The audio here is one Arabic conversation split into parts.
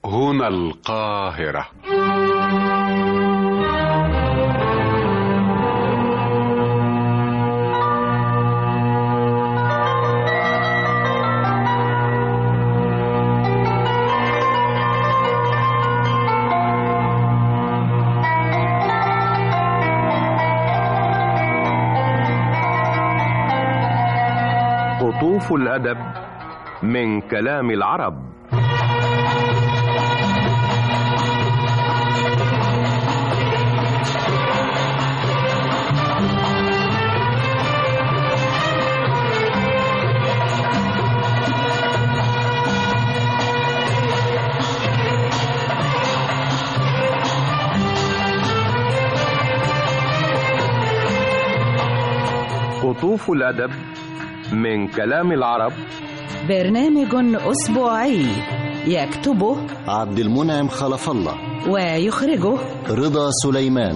هنا القاهرة. قطوف الأدب من كلام العرب. قطوف الأدب من كلام العرب، برنامج أسبوعي يكتبه عبد المنعم خلف الله ويخرجه رضا سليمان.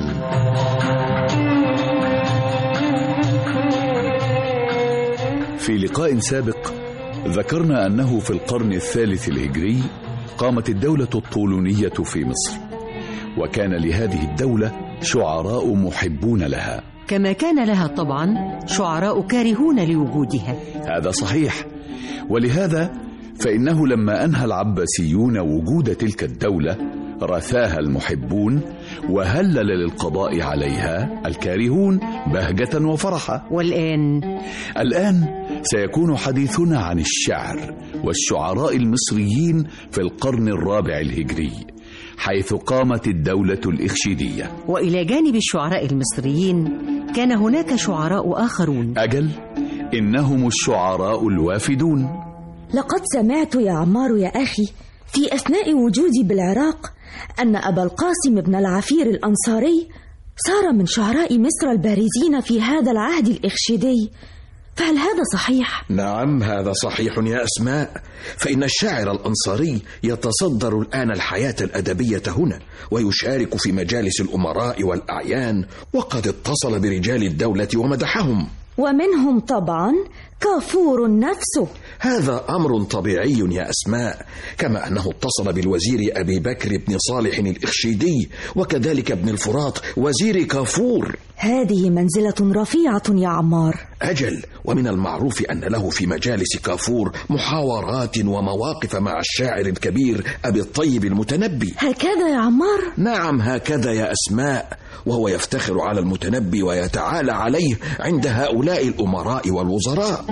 في لقاء سابق ذكرنا أنه في القرن الثالث الهجري قامت الدولة الطولونية في مصر، وكان لهذه الدولة شعراء محبون لها، كما كان لها طبعا شعراء كارهون لوجودها. هذا صحيح، ولهذا فإنه لما أنهى العباسيون وجود تلك الدولة رثاها المحبون، وهلل للقضاء عليها الكارهون بهجة وفرحة. الآن سيكون حديثنا عن الشعر والشعراء المصريين في القرن الرابع الهجري، حيث قامت الدولة الإخشيدية. وإلى جانب الشعراء المصريين كان هناك شعراء آخرون. أجل، إنهم الشعراء الوافدون. لقد سمعت يا عمار يا أخي في أثناء وجودي بالعراق أن أبا القاسم بن العفير الأنصاري صار من شعراء مصر البارزين في هذا العهد الإخشيدي، فهل هذا صحيح؟ نعم، هذا صحيح يا أسماء، فإن الشاعر الأنصاري يتصدر الآن الحياة الأدبية هنا، ويشارك في مجالس الأمراء والأعيان، وقد اتصل برجال الدولة ومدحهم، ومنهم طبعا كافور نفسه. هذا أمر طبيعي يا أسماء، كما أنه اتصل بالوزير أبي بكر بن صالح الإخشيدي، وكذلك ابن الفرات وزير كافور. هذه منزلة رفيعة يا عمار. أجل، ومن المعروف أن له في مجالس كافور محاورات ومواقف مع الشاعر الكبير أبي الطيب المتنبي. هكذا يا عمار؟ نعم هكذا يا أسماء، وهو يفتخر على المتنبي ويتعالى عليه عند هؤلاء الأمراء والوزراء.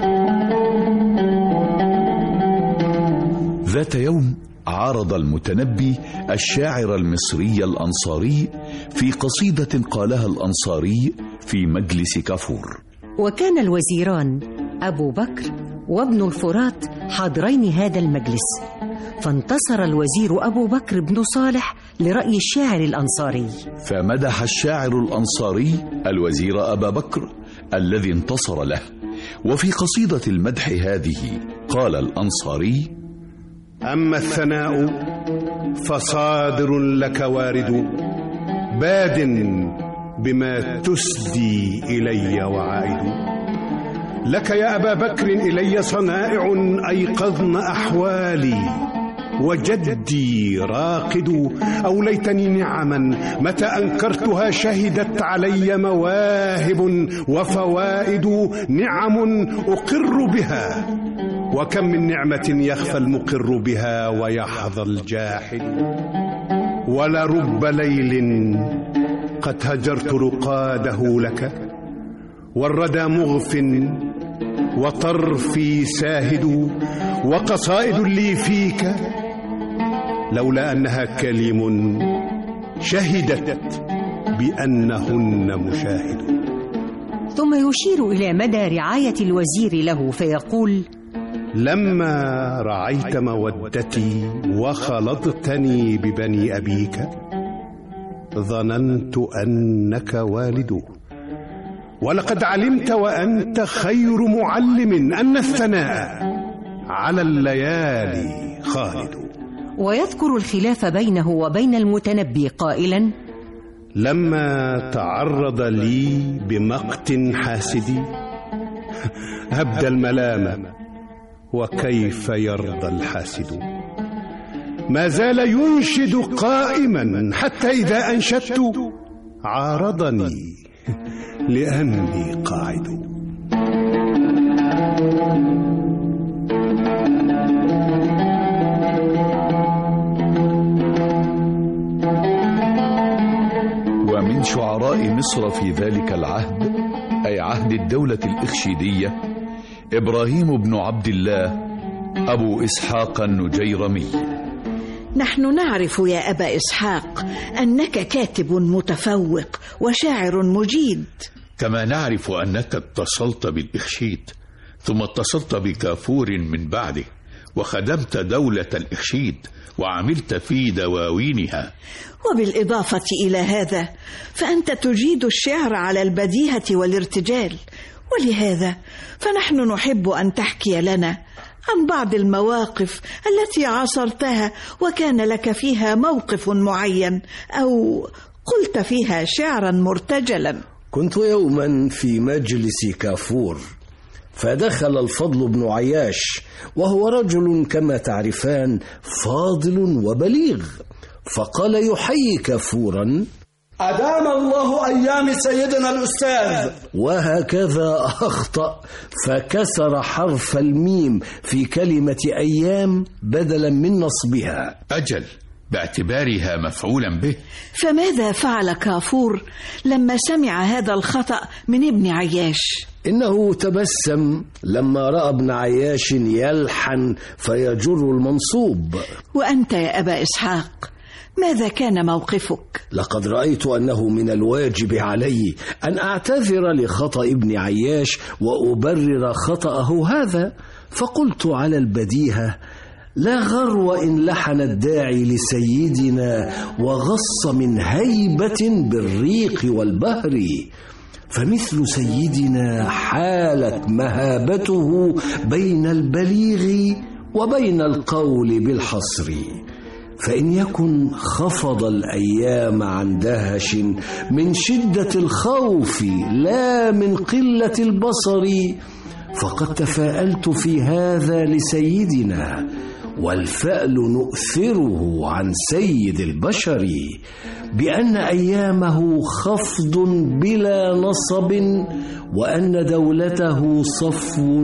ذات يوم عارض المتنبي الشاعر المصري الأنصاري في قصيدة قالها الأنصاري في مجلس كافور. وكان الوزيران أبو بكر وابن الفرات حاضرين هذا المجلس، فانتصر الوزير أبو بكر بن صالح لرأي الشاعر الأنصاري، فمدح الشاعر الأنصاري الوزير أبا بكر الذي انتصر له. وفي قصيدة المدح هذه قال الأنصاري: أما الثناء فصادر لك وارد، باد بما تسدي إلي وعائد. لك يا أبا بكر إلي صنائع أيقظن أحوالي، وجدي راقد أوليتني نعما متى أنكرتها شهدت علي مواهب وفوائد، نعم أقر بها، وكم من نعمة يخفى المقر بها ويحظى الجاحد. ولرب ليل قد هجرت رقاده لك، والردى مغف وطرفي ساهد، وقصائد لي فيك لولا أنها كلم شهدت بأنهن مشاهد. ثم يشير إلى مدى رعاية الوزير له فيقول: لما رعيت مودتي وخلطتني ببني أبيك، ظننت أنك والد، ولقد علمت وأنت خير معلم أن الثناء على الليالي خالد. ويذكر الخلاف بينه وبين المتنبي قائلا: لما تعرض لي بمقت حاسدي أبدى الملامة، وكيف يرضى الحاسد. ما زال ينشد قائما حتى إذا أنشدت عارضني لأني قاعد. ومن شعراء مصر في ذلك العهد، أي عهد الدولة الإخشيدية، إبراهيم بن عبد الله أبو إسحاق النجيرمي. نحن نعرف يا أبا إسحاق أنك كاتب متفوق وشاعر مجيد، كما نعرف أنك اتصلت بالإخشيد ثم اتصلت بكافور من بعده، وخدمت دولة الإخشيد وعملت في دواوينها. وبالإضافة إلى هذا فأنت تجيد الشعر على البديهة والارتجال، ولهذا فنحن نحب أن تحكي لنا عن بعض المواقف التي عاصرتها وكان لك فيها موقف معين أو قلت فيها شعرا مرتجلا. كنت يوما في مجلس كافور، فدخل الفضل بن عياش، وهو رجل كما تعرفان فاضل وبليغ، فقال يحيي كافورا: أدام الله أيام سيدنا الأستاذ. وهكذا أخطأ فكسر حرف الميم في كلمة أيام بدلا من نصبها. أجل، باعتبارها مفعولا به. فماذا فعل كافور لما سمع هذا الخطأ من ابن عياش؟ إنه تبسم لما رأى ابن عياش يلحن فيجر المنصوب. وأنت يا أبا إسحاق ماذا كان موقفك؟ لقد رأيت أنه من الواجب علي أن أعتذر لخطأ ابن عياش وأبرر خطأه هذا، فقلت على البديهة: لا غرو إن لحن الداعي لسيدنا وغص من هيبة بالريق والبهر، فمثل سيدنا حالت مهابته بين البليغ وبين القول بالحصر، فإن يكن خفض الأيام عن دهش من شدة الخوف لا من قلة البصر، فقد تفاءلت في هذا لسيدنا، والفأل نؤثره عن سيد البشر، بأن أيامه خفض بلا نصب، وأن دولته صفو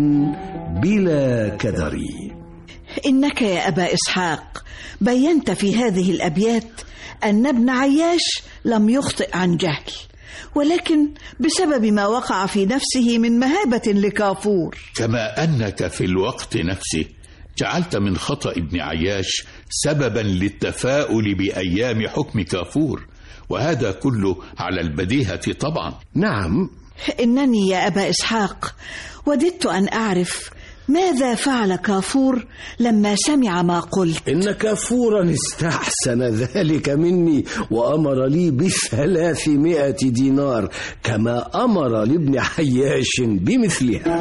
بلا كدر. إنك يا أبا إسحاق بينت في هذه الأبيات أن ابن عياش لم يخطئ عن جهل، ولكن بسبب ما وقع في نفسه من مهابة لكافور، كما أنك في الوقت نفسه جعلت من خطأ ابن عياش سببا للتفاؤل بأيام حكم كافور، وهذا كله على البديهة طبعا. نعم. إنني يا أبا إسحاق وددت أن أعرف ماذا فعل كافور لما سمع ما قلت. إن كافورا استحسن ذلك مني وأمر لي ب300 دينار، كما أمر لابن عياش بمثلها.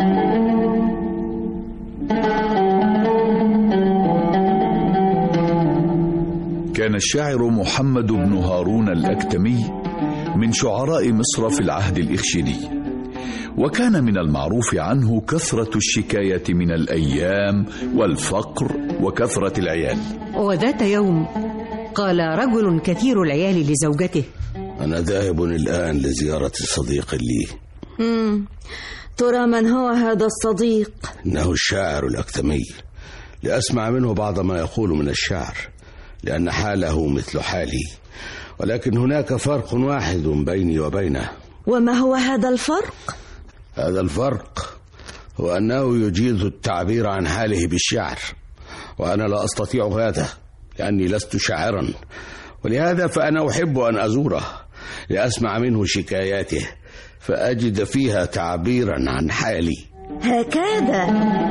كان الشاعر محمد بن هارون الأكتمي من شعراء مصر في العهد الإخشيدي، وكان من المعروف عنه كثرة الشكاية من الأيام والفقر وكثرة العيال. وذات يوم قال رجل كثير العيال لزوجته: أنا ذاهب الآن لزيارة صديق لي. ترى من هو هذا الصديق؟ إنه الشاعر الأكتمي، لأسمع منه بعض ما يقول من الشعر، لأن حاله مثل حالي، ولكن هناك فرق واحد بيني وبينه. وما هو هذا الفرق؟ هذا الفرق هو أنه يجيز التعبير عن حاله بالشعر، وأنا لا أستطيع هذا لأني لست شاعرا، ولهذا فأنا أحب أن أزوره لأسمع منه شكاياته فأجد فيها تعبيرا عن حالي. هكذا.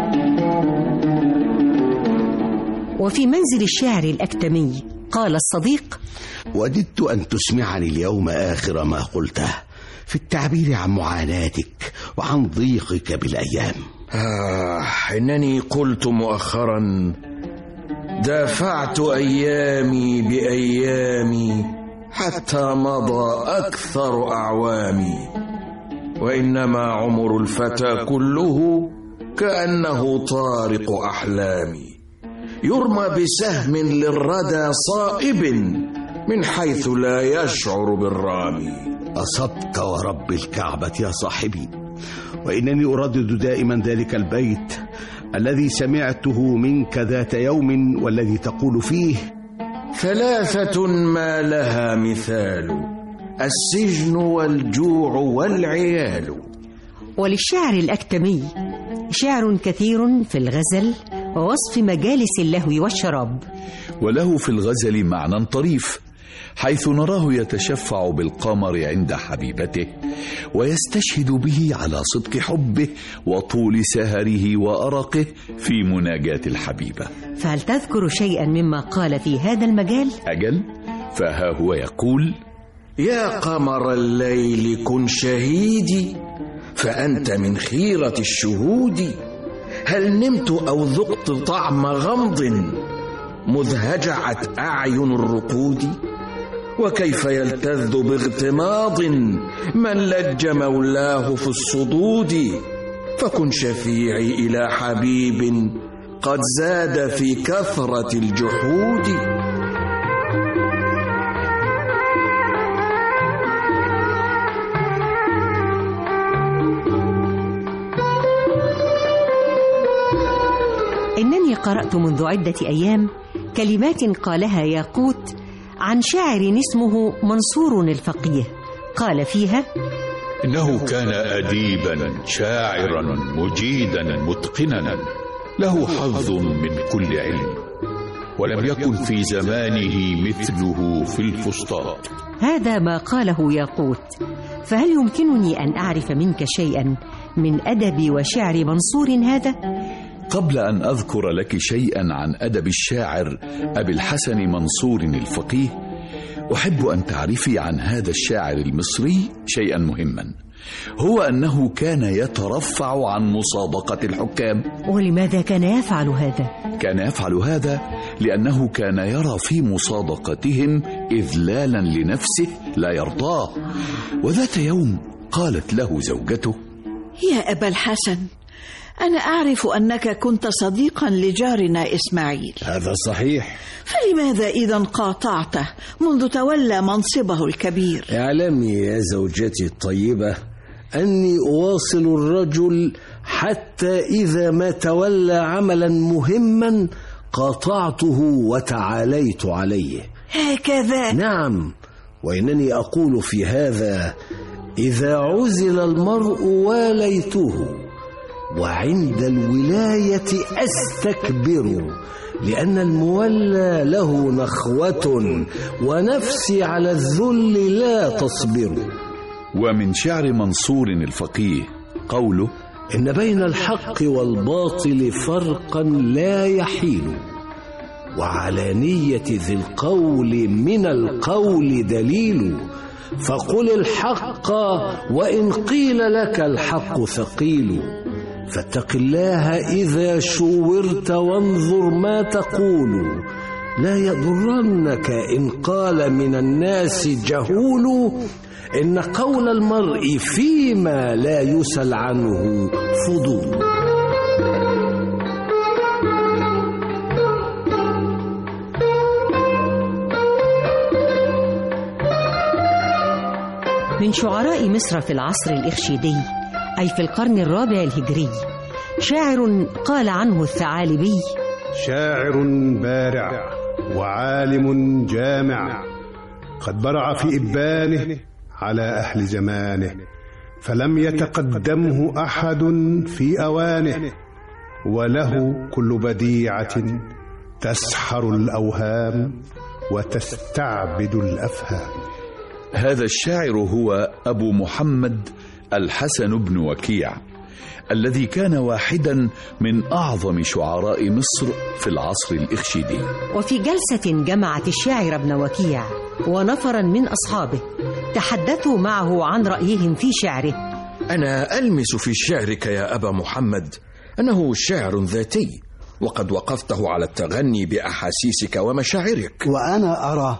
وفي منزل الشاعر الأكتمي قال الصديق: وددت أن تسمعني اليوم آخر ما قلته في التعبير عن معاناتك وعن ضيقك بالأيام. إنني قلت مؤخرا: دافعت أيامي بأيامي حتى مضى أكثر أعوامي، وإنما عمر الفتى كله كأنه طارق أحلامي، يرمى بسهم للردى صائب من حيث لا يشعر بالرامي. أصبت ورب الكعبة يا صاحبي، وإنني أردد دائما ذلك البيت الذي سمعته منك ذات يوم، والذي تقول فيه: 3 ما لها مثال، السجن والجوع والعيال. وللشاعر الأكتمي شعر كثير في الغزل ووصف مجالس اللهو والشراب، وله في الغزل معنى طريف، حيث نراه يتشفع بالقمر عند حبيبته ويستشهد به على صدق حبه وطول سهره وأرقه في مناجاة الحبيبة. فهل تذكر شيئا مما قال في هذا المجال؟ أجل، فها هو يقول: يا قمر الليل كن شهيدي، فأنت من خيرة الشهود. هل نمت أو ذقت طعم غمض، مذ هجعت أعين الرقود؟ وكيف يلتذ باغتماض من لج مولاه في الصدود؟ فكن شفيعي إلى حبيب قد زاد في كثرة الجحود. إنني قرأت منذ عدة أيام كلمات قالها ياقوت عن شاعر اسمه منصور الفقيه. قال فيها: إنه كان أديبا شاعرا مجيدا متقنا، له حظ من كل علم، ولم يكن في زمانه مثله في الفسطاط. هذا ما قاله ياقوت، فهل يمكنني أن أعرف منك شيئا من أدب وشعر منصور هذا؟ قبل أن أذكر لك شيئا عن أدب الشاعر أبي الحسن منصور الفقيه، أحب أن تعرفي عن هذا الشاعر المصري شيئا مهما، هو أنه كان يترفع عن مسابقة الحكام. ولماذا كان يفعل هذا؟ كان يفعل هذا لأنه كان يرى في مصادقتهم إذلالا لنفسه لا يرضاه. وذات يوم قالت له زوجته: يا أبا الحسن، أنا أعرف أنك كنت صديقا لجارنا إسماعيل. هذا صحيح. فلماذا إذا قاطعته منذ تولى منصبه الكبير؟ اعلمي يا زوجتي الطيبة أني أواصل الرجل حتى إذا ما تولى عملا مهما قاطعته وتعاليت عليه. هكذا؟ نعم، وإنني أقول في هذا: إذا عزل المرء واليته، وعند الولاية أستكبر، لأن المولى له نخوة، ونفسي على الذل لا تصبر. ومن شعر منصور الفقيه قوله: إن بين الحق والباطل فرقا لا يحيل، وعلانية ذي القول من القول دليل، فقل الحق وإن قيل لك الحق ثقيل، فاتق الله إذا شورت وانظر ما تقول، لا يضرنك إن قال من الناس جهول، إن قول المرء فيما لا يسل عنه فضول. من شعراء مصر في العصر الإخشيدي، أي في القرن الرابع الهجري، شاعر قال عنه الثعالبي: شاعر بارع وعالم جامع، قد برع في إبانه على أهل زمانه، فلم يتقدمه أحد في أوانه، وله كل بديعة تسحر الأوهام وتستعبد الأفهام. هذا الشاعر هو أبو محمد الحسن بن وكيع، الذي كان واحدا من أعظم شعراء مصر في العصر الإخشيدي. وفي جلسة جمعت الشاعر ابن وكيع ونفرا من أصحابه، تحدثوا معه عن رأيهم في شعره. أنا ألمس في شعرك يا أبا محمد أنه شعر ذاتي، وقد وقفته على التغني بأحاسيسك ومشاعرك. وأنا أرى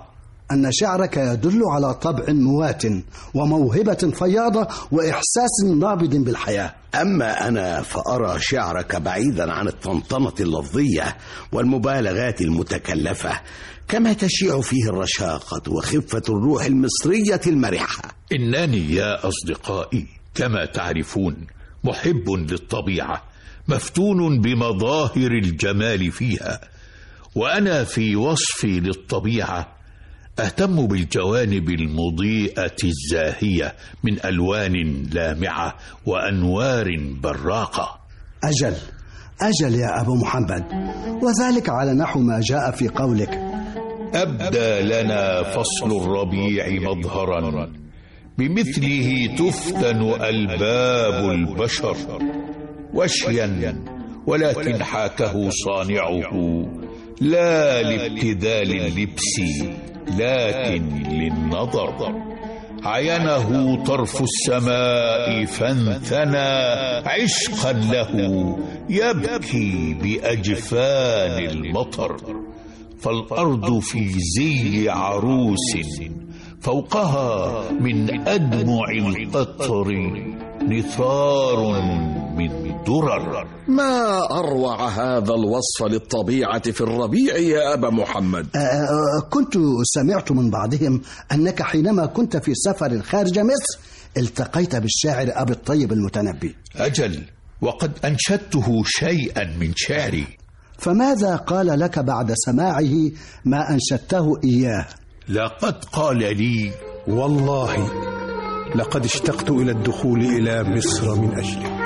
أن شعرك يدل على طبع موات وموهبة فياضة وإحساس نابض بالحياة. أما أنا فأرى شعرك بعيدا عن الطنطنة اللفظية والمبالغات المتكلفة، كما تشيع فيه الرشاقة وخفة الروح المصرية المرحة. إنني يا أصدقائي كما تعرفون محب للطبيعة، مفتون بمظاهر الجمال فيها، وأنا في وصفي للطبيعة أهتم بالجوانب المضيئة الزاهية من ألوان لامعة وأنوار براقة. أجل يا أبو محمد، وذلك على نحو ما جاء في قولك: أبدى لنا فصل الربيع مظهرا بمثله تفتن ألباب البشر، وشيا ولكن حاكه صانعه لا لابتذال اللبس لكن للنظر. عينه طرف السماء فانثنى عشقا له يبكي بأجفان المطر، فالأرض في زي عروس فوقها من أدمع القطر نثار من درر. ما أروع هذا الوصف للطبيعة في الربيع يا أبا محمد. كنت سمعت من بعضهم أنك حينما كنت في سفر خارج مصر التقيت بالشاعر أبي الطيب المتنبي. أجل، وقد أنشدته شيئا من شعري. فماذا قال لك بعد سماعه ما أنشدته إياه؟ لقد قال لي: والله لقد اشتقت إلى الدخول إلى مصر من أجلك.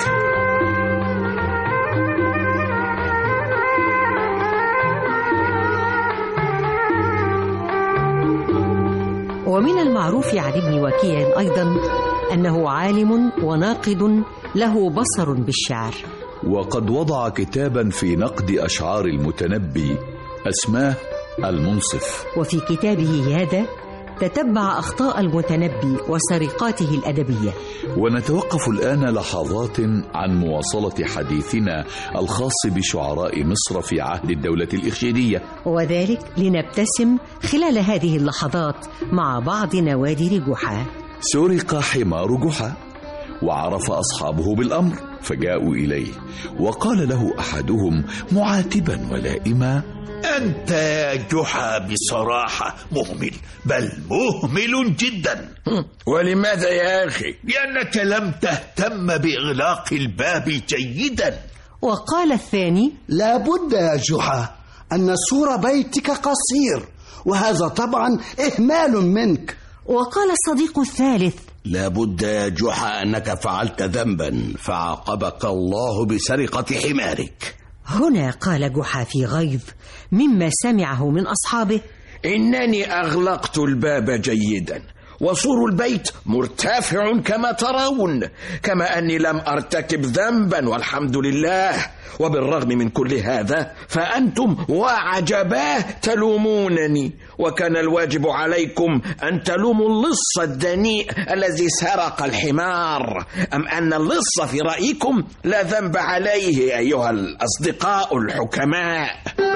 ومن المعروف عن ابن وكيع أيضا أنه عالم وناقد له بصر بالشعر، وقد وضع كتابا في نقد أشعار المتنبي اسماه المنصف. وفي كتابه هذا تتبع أخطاء المتنبي وسرقاته الأدبية. ونتوقف الآن لحظات عن مواصلة حديثنا الخاص بشعراء مصر في عهد الدولة الإخشيدية، وذلك لنبتسم خلال هذه اللحظات مع بعض نوادر جحا. سرق حمار جحا وعرف أصحابه بالأمر فجاءوا إليه، وقال له أحدهم معاتبا ولائما: أنت يا جحا بصراحة مهمل، بل مهمل جدا. ولماذا يا أخي؟ لأنك لم تهتم بإغلاق الباب جيدا. وقال الثاني: لا بد يا جحا أن سور بيتك قصير، وهذا طبعا إهمال منك. وقال الصديق الثالث: لا بد يا جحا أنك فعلت ذنبا فعاقبك الله بسرقة حمارك. هنا قال جحا في غيظ مما سمعه من أصحابه: إنني أغلقت الباب جيدا، وسور البيت مرتفع كما ترون، كما أني لم أرتكب ذنبا والحمد لله. وبالرغم من كل هذا فأنتم وعجباه تلومونني، وكان الواجب عليكم أن تلوموا اللص الدنيء الذي سرق الحمار، أم أن اللص في رأيكم لا ذنب عليه أيها الأصدقاء الحكماء؟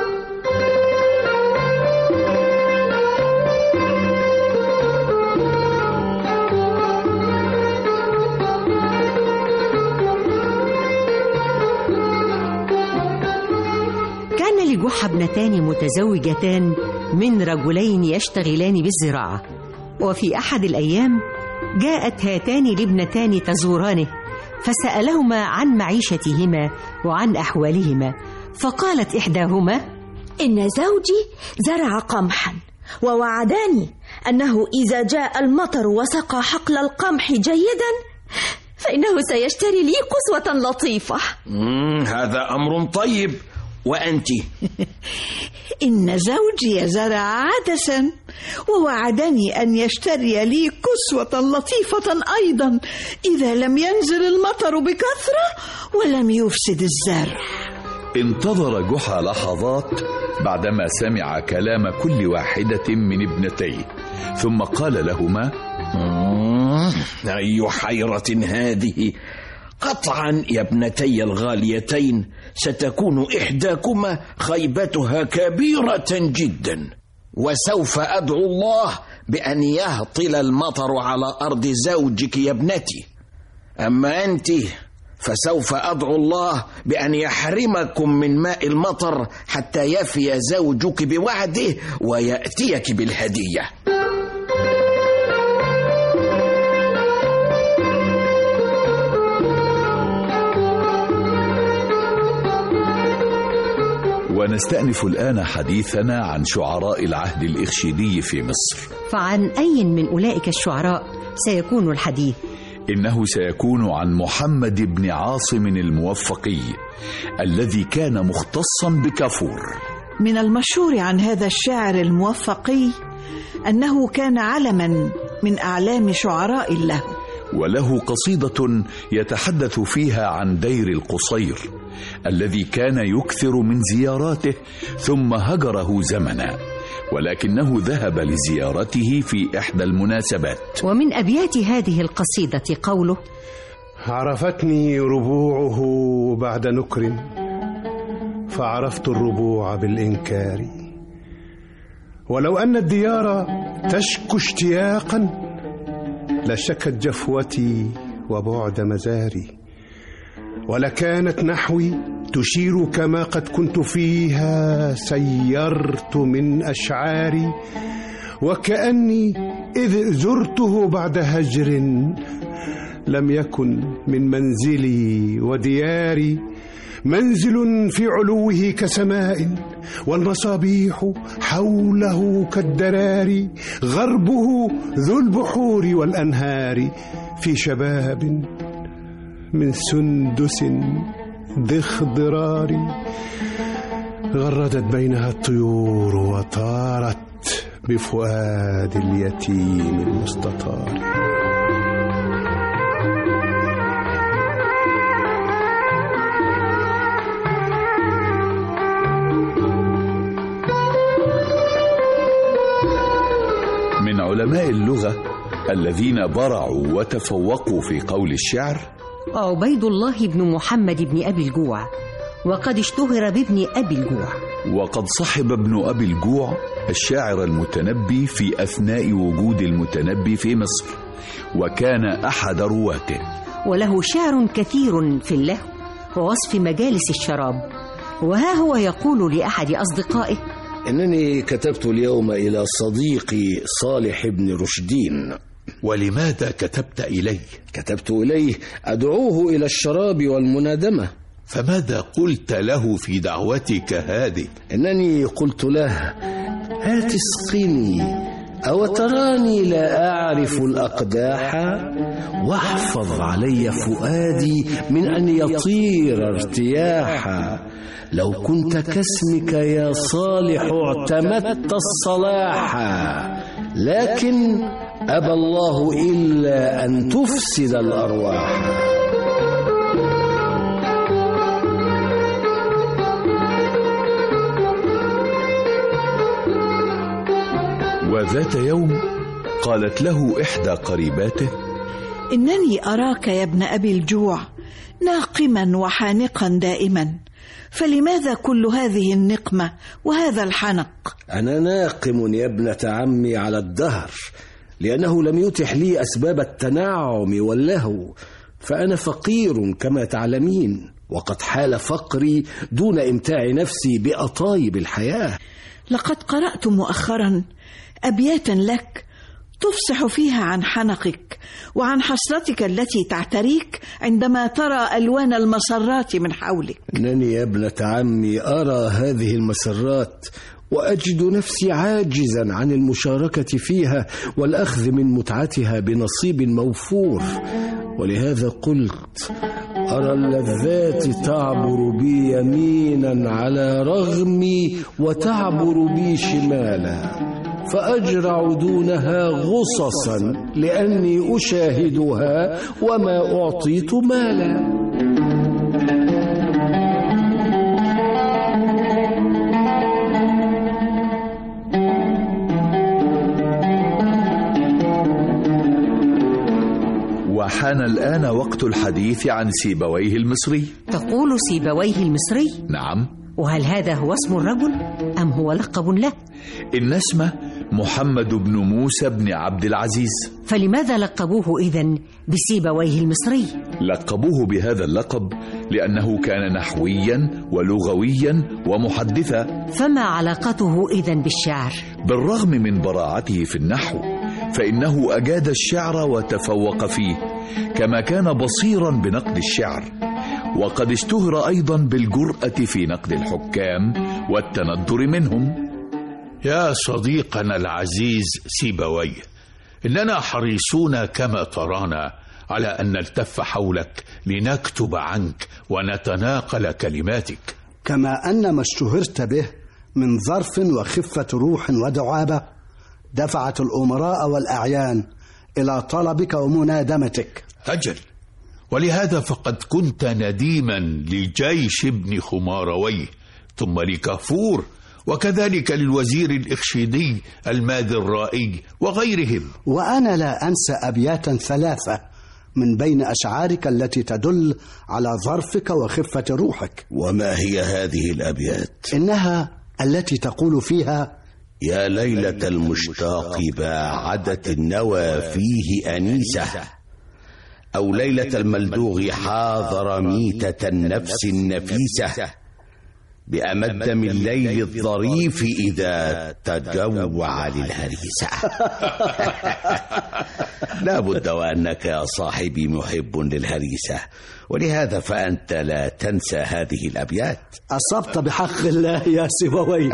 كان لجحا ابنتان متزوجتان من رجلين يشتغلان بالزراعة، وفي أحد الأيام جاءت هاتان الابنتان تزورانه، فسألهما عن معيشتهما وعن أحوالهما. فقالت إحداهما: إن زوجي زرع قمحا، ووعداني أنه إذا جاء المطر وسقى حقل القمح جيدا فإنه سيشتري لي قسوة لطيفة. هذا أمر طيب. وأنت؟ إن زوجي زرع عدسا، ووعدني أن يشتري لي كسوة لطيفة أيضا إذا لم ينزل المطر بكثرة ولم يفسد الزرع. انتظر جحا لحظات بعدما سمع كلام كل واحدة من ابنتيه، ثم قال لهما: أي حيرة هذه! قطعا يا ابنتي الغاليتين ستكون إحداكما خيبتها كبيرة جدا. وسوف أدعو الله بأن يهطل المطر على أرض زوجك يا ابنتي. أما أنت فسوف أدعو الله بأن يحرمكم من ماء المطر حتى يفي زوجك بوعده ويأتيك بالهدية. ونستأنف الآن حديثنا عن شعراء العهد الإخشيدي في مصر. فعن أي من أولئك الشعراء سيكون الحديث؟ إنه سيكون عن محمد بن عاصم الموفقي الذي كان مختصا بكافور. من المشهور عن هذا الشاعر الموفقي أنه كان علما من أعلام شعراء له، وله قصيدة يتحدث فيها عن دير القصير الذي كان يكثر من زياراته ثم هجره زمنا، ولكنه ذهب لزيارته في إحدى المناسبات. ومن أبيات هذه القصيدة قوله: عرفتني ربوعه بعد نكر، فعرفت الربوع بالإنكار، ولو أن الديار تشكو اشتياقا لشكت جفوتي وبعد مزاري، ولكانت نحوي تشير كما قد كنت فيها سيرت من أشعاري، وكأني إذ زرته بعد هجر لم يكن من منزلي ودياري، منزل في علوه كسماء والمصابيح حوله كالدراري، غربه ذو البحور والأنهار، في شباب من سندس ذي اخضرار، غردت بينها الطيور وطارت بفؤاد اليتيم المستطار. من علماء اللغة الذين برعوا وتفوقوا في قول الشعر عبيد الله بن محمد بن أبي الجوع، وقد اشتهر بابن أبي الجوع. وقد صحب ابن أبي الجوع الشاعر المتنبي في أثناء وجود المتنبي في مصر، وكان أحد رواته، وله شعر كثير في اللهو ووصف مجالس الشراب. وها هو يقول لأحد أصدقائه: إنني كتبت اليوم إلى صديقي صالح بن رشدين. ولماذا كتبت إليه؟ كتبت إليه أدعوه إلى الشراب والمنادمة. فماذا قلت له في دعوتك هذه؟ إنني قلت له: هات اسقني، أو تراني لا أعرف الأقداح، واحفظ علي فؤادي من أن يطير ارتياحا، لو كنت كاسمك يا صالح اعتمدت الصلاح، لكن أبى الله إلا أن تفسد الأرواح. وذات يوم قالت له إحدى قريباته: إنني أراك يا ابن أبي الجوع ناقما وحانقا دائما، فلماذا كل هذه النقمة وهذا الحنق؟ أنا ناقم يا ابنة عمي على الدهر، لأنه لم يتح لي أسباب التنعم واللهو، فأنا فقير كما تعلمين، وقد حال فقري دون إمتاع نفسي بأطايب الحياة. لقد قرأت مؤخرا أبياتا لك تفصح فيها عن حنقك وعن حسرتك التي تعتريك عندما ترى ألوان المسرات من حولك. إنني يا ابنة عمي أرى هذه المسرات وأجد نفسي عاجزا عن المشاركة فيها والأخذ من متعتها بنصيب موفور، ولهذا قلت: أرى اللذات تعبر بي يمينا على رغمي وتعبر بي شمالا، فأجرع دونها غصصا لأني أشاهدها وما أعطيت مالا. وحان الآن وقت الحديث عن سيبويه المصري. تقول سيبويه المصري؟ نعم. وهل هذا هو اسم الرجل أم هو لقب له؟ إن اسمه محمد بن موسى بن عبد العزيز. فلماذا لقبوه إذن بسيبويه المصري؟ لقبوه بهذا اللقب لأنه كان نحويا ولغويا ومحدثا. فما علاقته إذن بالشعر؟ بالرغم من براعته في النحو فإنه أجاد الشعر وتفوق فيه، كما كان بصيرا بنقد الشعر، وقد اشتهر أيضا بالجرأة في نقد الحكام والتندر منهم. يا صديقنا العزيز سيبويه، إننا حريصون كما ترانا على أن نلتف حولك لنكتب عنك ونتناقل كلماتك، كما أن ما اشتهرت به من ظرف وخفة روح ودعابة دفعت الأمراء والأعيان إلى طلبك ومنادمتك. أجل، ولهذا فقد كنت نديما لجيش ابن خمارويه، ثم لكافور، وكذلك للوزير الإخشيدي الماذي الرائي وغيرهم. وأنا لا أنسى أبياتا ثلاثة من بين أشعارك التي تدل على ظرفك وخفة روحك. وما هي هذه الأبيات؟ إنها التي تقول فيها: يا ليلة المشتاق باعدت النوى فيه أنيسة، أو ليلة الملدوغ حاضر ميتة النفس النفيسة، بأمد من الليل الظريف إذا تجوع للهريسة. لا بد وأنك يا صاحبي محب للهريسة، ولهذا فأنت لا تنسى هذه الأبيات. أصبت بحق الله يا سيبويه.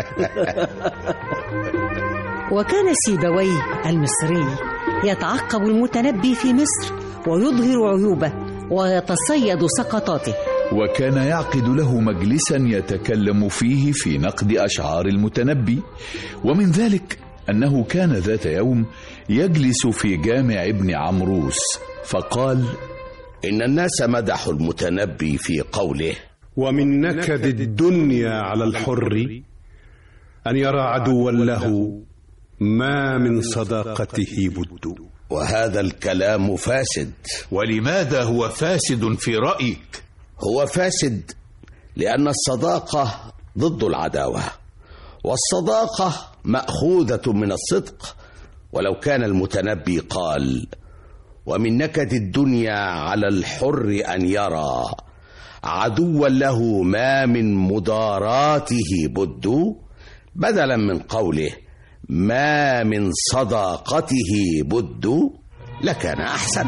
وكان سيبويه المصري يتعقب المتنبي في مصر ويظهر عيوبه ويتصيد سقطاته، وكان يعقد له مجلسا يتكلم فيه في نقد أشعار المتنبي. ومن ذلك أنه كان ذات يوم يجلس في جامع ابن عمروس فقال: إن الناس مدحوا المتنبي في قوله: ومن نكد الدنيا على الحر أن يرى عدوا له ما من صداقته بد. وهذا الكلام فاسد. ولماذا هو فاسد في رأيك؟ هو فاسد لأن الصداقة ضد العداوة، والصداقة مأخوذة من الصدق. ولو كان المتنبي قال: ومن نكد الدنيا على الحر أن يرى عدوا له ما من مداراته بد، بدلا من قوله ما من صداقته بد، لكان أحسن.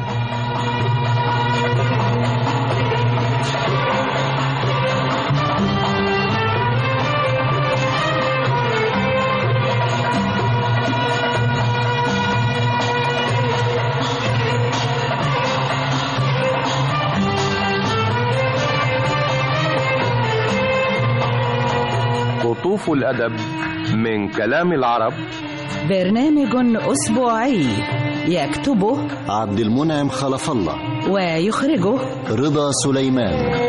قطوف الأدب من كلام العرب، برنامج أسبوعي يكتبه عبد المنعم خلف الله ويخرجه رضا سليمان.